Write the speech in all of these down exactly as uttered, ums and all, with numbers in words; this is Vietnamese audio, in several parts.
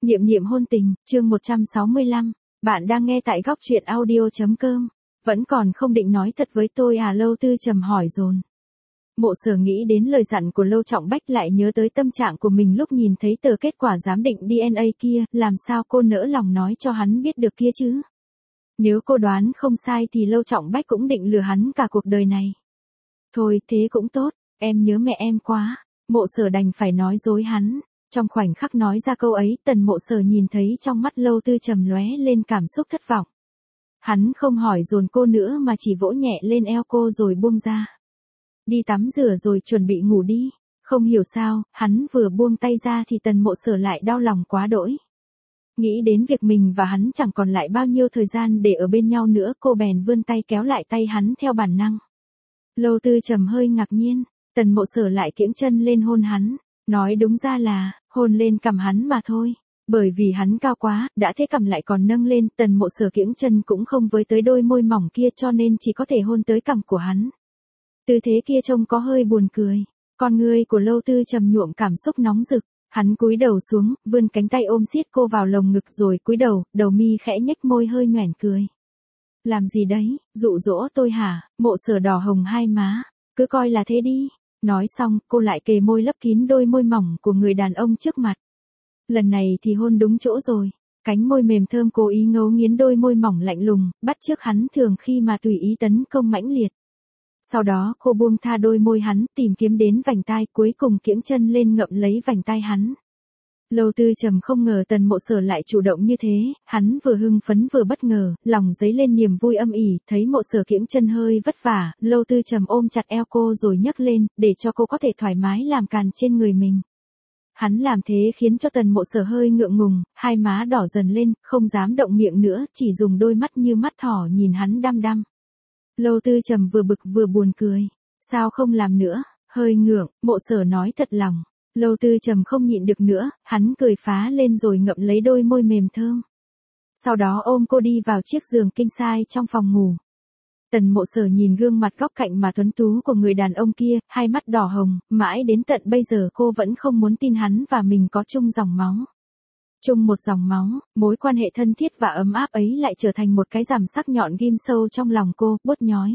Niệm niệm hôn tình, chương một trăm sáu mươi lăm, bạn đang nghe tại góc truyện audio.com. Vẫn còn không định nói thật với tôi à? Lâu Tư Trầm hỏi dồn. Mộ Sở nghĩ đến lời dặn của Lâu Trọng Bách, lại nhớ tới tâm trạng của mình lúc nhìn thấy tờ kết quả giám định đê en a kia, làm sao cô nỡ lòng nói cho hắn biết được kia chứ? Nếu cô đoán không sai thì Lâu Trọng Bách cũng định lừa hắn cả cuộc đời này. Thôi thế cũng tốt, em nhớ mẹ em quá. Mộ Sở đành phải nói dối hắn. Trong khoảnh khắc nói ra câu ấy, Tần Mộ Sở nhìn thấy trong mắt Lâu Tư Trầm lóe lên cảm xúc thất vọng. Hắn không hỏi dồn cô nữa mà chỉ vỗ nhẹ lên eo cô rồi buông ra. Đi tắm rửa rồi chuẩn bị ngủ đi. Không hiểu sao, hắn vừa buông tay ra thì Tần Mộ Sở lại đau lòng quá đỗi. Nghĩ đến việc mình và hắn chẳng còn lại bao nhiêu thời gian để ở bên nhau nữa, cô bèn vươn tay kéo lại tay hắn theo bản năng. Lâu Tư Trầm hơi ngạc nhiên, Tần Mộ Sở lại kiễng chân lên hôn hắn. Nói đúng ra là, hôn lên cằm hắn mà thôi. Bởi vì hắn cao quá, đã thế cằm lại còn nâng lên, Tần Mộ Sở kiễng chân cũng không với tới đôi môi mỏng kia, cho nên chỉ có thể hôn tới cằm của hắn. Tư thế kia trông có hơi buồn cười. Con ngươi của Lâu Tư Trầm nhuộm cảm xúc nóng rực. Hắn cúi đầu xuống, vươn cánh tay ôm siết cô vào lồng ngực rồi cúi đầu, đầu mi khẽ nhếch môi hơi nhoẻn cười. Làm gì đấy, dụ dỗ tôi hả? Mộ Sở đỏ hồng hai má. Cứ coi là thế đi. Nói xong, cô lại kề môi lấp kín đôi môi mỏng của người đàn ông trước mặt. Lần này thì hôn đúng chỗ rồi. Cánh môi mềm thơm cố ý ngấu nghiến đôi môi mỏng lạnh lùng, bắt chước hắn thường khi mà tùy ý tấn công mãnh liệt. Sau đó cô buông tha đôi môi hắn, tìm kiếm đến vành tai, cuối cùng kiễng chân lên ngậm lấy vành tai hắn. Lâu Tư Trầm không ngờ Tần Mộ Sở lại chủ động như thế, hắn vừa hưng phấn vừa bất ngờ, lòng dấy lên niềm vui âm ỉ, thấy Mộ Sở kiễng chân hơi vất vả, Lâu Tư Trầm ôm chặt eo cô rồi nhấc lên, để cho cô có thể thoải mái làm càn trên người mình. Hắn làm thế khiến cho Tần Mộ Sở hơi ngượng ngùng, hai má đỏ dần lên, không dám động miệng nữa, chỉ dùng đôi mắt như mắt thỏ nhìn hắn đăm đăm. Lâu Tư Trầm vừa bực vừa buồn cười, sao không làm nữa, hơi ngượng, Mộ Sở nói thật lòng. Lâu Tư Trầm không nhịn được nữa, hắn cười phá lên rồi ngậm lấy đôi môi mềm thơm. Sau đó ôm cô đi vào chiếc giường king size trong phòng ngủ. Tần Mộ Sở nhìn gương mặt góc cạnh mà tuấn tú của người đàn ông kia, hai mắt đỏ hồng, mãi đến tận bây giờ cô vẫn không muốn tin hắn và mình có chung dòng máu. Chung một dòng máu, mối quan hệ thân thiết và ấm áp ấy lại trở thành một cái rằm sắc nhọn ghim sâu trong lòng cô, buốt nhói.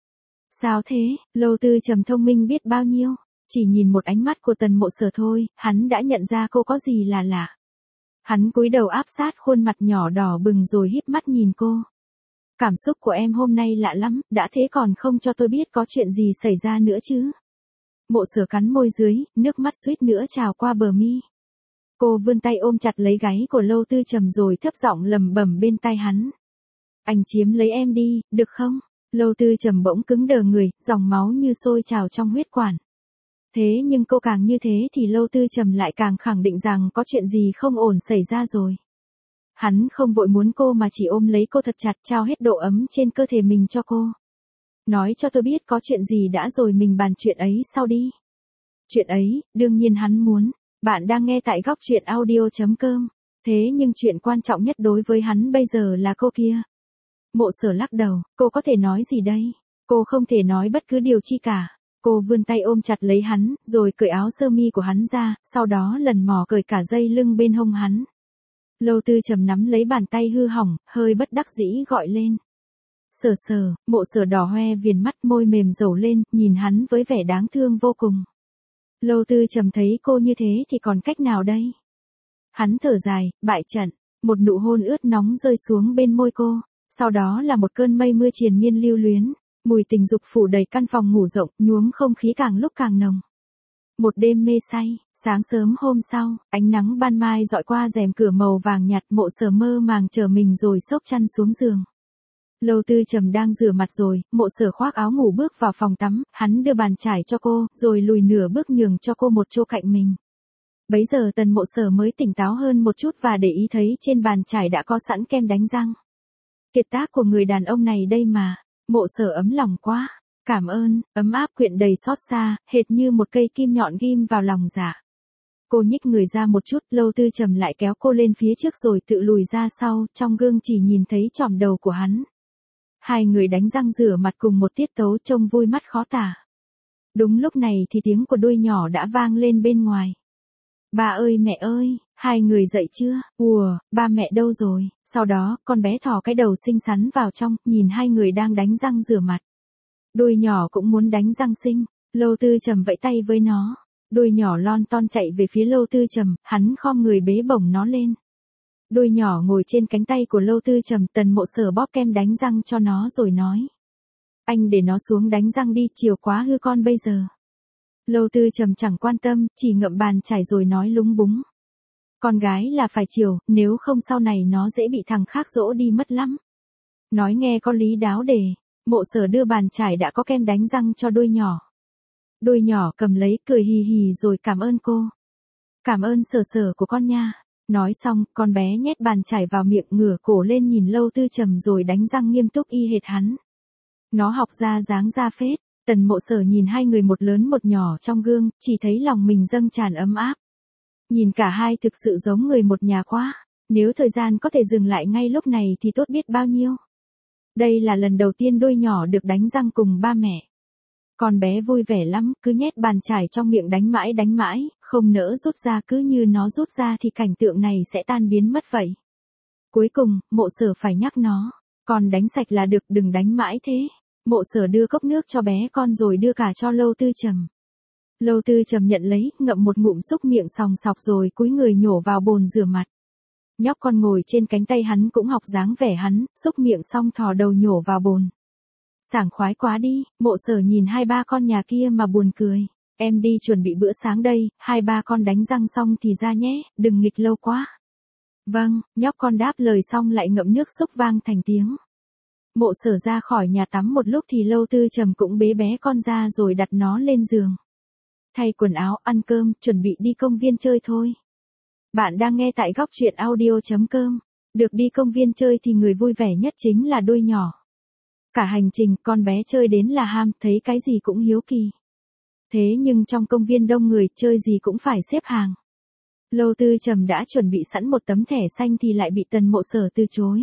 Sao thế? Lâu Tư Trầm thông minh biết bao nhiêu. Chỉ nhìn một ánh mắt của Tần Mộ Sở thôi, hắn đã nhận ra cô có gì là lạ. Hắn cúi đầu áp sát khuôn mặt nhỏ đỏ bừng rồi híp mắt nhìn cô. Cảm xúc của em hôm nay lạ lắm, đã thế còn không cho tôi biết có chuyện gì xảy ra nữa chứ. Mộ Sở cắn môi dưới, nước mắt suýt nữa trào qua bờ mi. Cô vươn tay ôm chặt lấy gáy của Lâu Tư Trầm rồi thấp giọng lầm bầm bên tai hắn. Anh chiếm lấy em đi, được không? Lâu Tư Trầm bỗng cứng đờ người, dòng máu như sôi trào trong huyết quản. Thế nhưng cô càng như thế thì Lâu Tư Trầm lại càng khẳng định rằng có chuyện gì không ổn xảy ra rồi. Hắn không vội muốn cô mà chỉ ôm lấy cô thật chặt, trao hết độ ấm trên cơ thể mình cho cô. Nói cho tôi biết có chuyện gì đã rồi mình bàn chuyện ấy sau đi. Chuyện ấy, đương nhiên hắn muốn. Bạn đang nghe tại góc truyện audio.com. Thế nhưng chuyện quan trọng nhất đối với hắn bây giờ là cô kia. Mộ Sở lắc đầu, cô có thể nói gì đây? Cô không thể nói bất cứ điều chi cả. Cô vươn tay ôm chặt lấy hắn, rồi cởi áo sơ mi của hắn ra, sau đó lần mò cởi cả dây lưng bên hông hắn. Lâu Tư Trầm nắm lấy bàn tay hư hỏng, hơi bất đắc dĩ gọi lên. Sở Sở, Mộ Sở đỏ hoe viền mắt, môi mềm dầu lên, nhìn hắn với vẻ đáng thương vô cùng. Lâu Tư Trầm thấy cô như thế thì còn cách nào đây? Hắn thở dài, bại trận, một nụ hôn ướt nóng rơi xuống bên môi cô, sau đó là một cơn mây mưa triền miên lưu luyến. Mùi tình dục phủ đầy căn phòng ngủ rộng, nhuốm không khí càng lúc càng nồng. Một đêm mê say, sáng sớm hôm sau, ánh nắng ban mai dọi qua rèm cửa màu vàng nhạt, Mộ Sở mơ màng chờ mình rồi xốc chăn xuống giường. Lâu Tư Trầm đang rửa mặt rồi, Mộ Sở khoác áo ngủ bước vào phòng tắm, hắn đưa bàn chải cho cô, rồi lùi nửa bước nhường cho cô một chỗ cạnh mình. Bấy giờ Tần Mộ Sở mới tỉnh táo hơn một chút và để ý thấy trên bàn chải đã có sẵn kem đánh răng. Kiệt tác của người đàn ông này đây mà. Mộ Sở ấm lòng quá. Cảm ơn, ấm áp quyện đầy xót xa, hệt như một cây kim nhọn ghim vào lòng dạ. Cô nhích người ra một chút, Lâu Tư Trầm lại kéo cô lên phía trước rồi tự lùi ra sau, trong gương chỉ nhìn thấy chòm đầu của hắn. Hai người đánh răng rửa mặt cùng một tiết tấu trông vui mắt khó tả. Đúng lúc này thì tiếng của đôi nhỏ đã vang lên bên ngoài. Ba ơi mẹ ơi, Hai người dậy chưa? Ùa, ba mẹ đâu rồi? Sau đó, con bé thò cái đầu xinh xắn vào trong, nhìn hai người đang đánh răng rửa mặt. Đôi nhỏ cũng muốn đánh răng xinh. Lâu Tư Trầm vẫy tay với nó. Đôi nhỏ lon ton chạy về phía Lâu Tư Trầm, hắn khom người bế bổng nó lên. Đôi nhỏ ngồi trên cánh tay của Lâu Tư Trầm, Tần Mộ Sở bóp kem đánh răng cho nó rồi nói. Anh để nó xuống đánh răng đi, chiều quá hư con bây giờ. Lâu Tư Trầm chẳng quan tâm, chỉ ngậm bàn chải rồi nói lúng búng. Con gái là phải chiều, nếu không sau này nó dễ bị thằng khác dỗ đi mất lắm. Nói nghe có lý đáo đề, Mộ Sở đưa bàn chải đã có kem đánh răng cho đôi nhỏ. Đôi nhỏ cầm lấy cười hì hì rồi cảm ơn cô. Cảm ơn Sở Sở của con nha. Nói xong, con bé nhét bàn chải vào miệng, ngửa cổ lên nhìn Lâu Tư Trầm rồi đánh răng nghiêm túc y hệt hắn. Nó học ra dáng ra phết. Tần Mộ Sở nhìn hai người một lớn một nhỏ trong gương, chỉ thấy lòng mình dâng tràn ấm áp. Nhìn cả hai thực sự giống người một nhà quá. Nếu thời gian có thể dừng lại ngay lúc này thì tốt biết bao nhiêu. Đây là lần đầu tiên đôi nhỏ được đánh răng cùng ba mẹ. Con bé vui vẻ lắm, cứ nhét bàn chải trong miệng đánh mãi đánh mãi, không nỡ rút ra, cứ như nó rút ra thì cảnh tượng này sẽ tan biến mất vậy. Cuối cùng, Mộ Sở phải nhắc nó, con đánh sạch là được, đừng đánh mãi thế. Mộ Sở đưa cốc nước cho bé con rồi đưa cả cho Lâu Tư Trầm. Lâu Tư Trầm nhận lấy, ngậm một ngụm xúc miệng sòng sọc rồi cúi người nhổ vào bồn rửa mặt. Nhóc con ngồi trên cánh tay hắn cũng học dáng vẻ hắn, xúc miệng xong thò đầu nhổ vào bồn. Sảng khoái quá đi, Mộ Sở nhìn hai ba con nhà kia mà buồn cười. Em đi chuẩn bị bữa sáng đây, hai ba con đánh răng xong thì ra nhé, đừng nghịch lâu quá. Vâng, nhóc con đáp lời xong lại ngậm nước xúc vang thành tiếng. Mộ Sở ra khỏi nhà tắm một lúc thì Lâu Tư Trầm cũng bế bé con ra rồi đặt nó lên giường. Thay quần áo, ăn cơm, chuẩn bị đi công viên chơi thôi. Bạn đang nghe tại góc truyện audio chấm com. Được đi công viên chơi thì người vui vẻ nhất chính là đôi nhỏ. Cả hành trình con bé chơi đến là ham, thấy cái gì cũng hiếu kỳ. Thế nhưng trong công viên đông người, chơi gì cũng phải xếp hàng. Lâu Tư Trầm đã chuẩn bị sẵn một tấm thẻ xanh thì lại bị Tần Mộ Sở từ chối.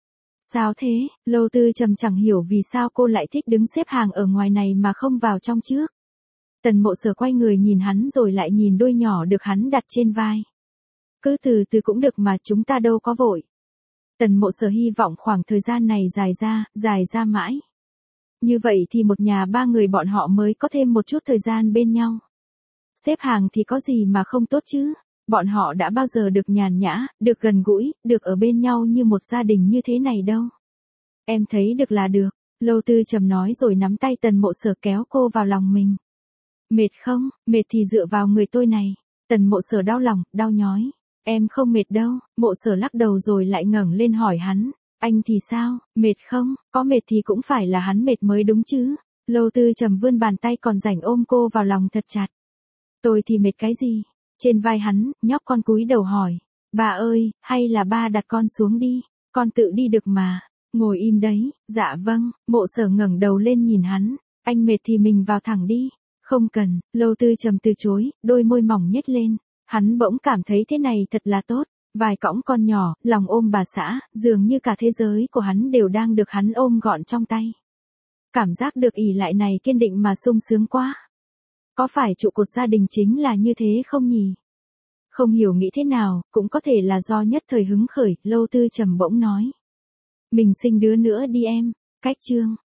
Sao thế? Lâu Tư Trầm chẳng hiểu vì sao cô lại thích đứng xếp hàng ở ngoài này mà không vào trong trước. Tần Mộ Sở quay người nhìn hắn rồi lại nhìn đôi nhỏ được hắn đặt trên vai. Cứ từ từ cũng được mà, chúng ta đâu có vội. Tần Mộ Sở hy vọng khoảng thời gian này dài ra, dài ra mãi. Như vậy thì một nhà ba người bọn họ mới có thêm một chút thời gian bên nhau. Xếp hàng thì có gì mà không tốt chứ. Bọn họ đã bao giờ được nhàn nhã, được gần gũi, được ở bên nhau như một gia đình như thế này đâu. Em thấy được là được. Lâu Tư Trầm nói rồi nắm tay Tần Mộ Sở kéo cô vào lòng mình. Mệt không? Mệt thì dựa vào người tôi này. Tần Mộ Sở đau lòng, đau nhói. Em không mệt đâu. Mộ Sở lắc đầu rồi lại ngẩng lên hỏi hắn. Anh thì sao? Mệt không? Có mệt thì cũng phải là hắn mệt mới đúng chứ. Lâu Tư Trầm vươn bàn tay còn rảnh ôm cô vào lòng thật chặt. Tôi thì mệt cái gì? Trên vai hắn, nhóc con cúi đầu hỏi. Bà ơi, hay là ba đặt con xuống đi. Con tự đi được mà. Ngồi im đấy. Dạ vâng. Mộ Sở ngẩng đầu lên nhìn hắn. Anh mệt thì mình vào thẳng đi. Không cần. Lâu Tư Trầm từ chối, đôi môi mỏng nhếch lên. Hắn bỗng cảm thấy thế này thật là tốt. Vài cõng con nhỏ, lòng ôm bà xã, dường như cả thế giới của hắn đều đang được hắn ôm gọn trong tay. Cảm giác được ỷ lại này kiên định mà sung sướng quá. Có phải trụ cột gia đình chính là như thế không nhỉ? Không hiểu nghĩ thế nào, cũng có thể là do nhất thời hứng khởi, Lâu Tư Trầm bỗng nói. Mình sinh đứa nữa đi em. Cách chương.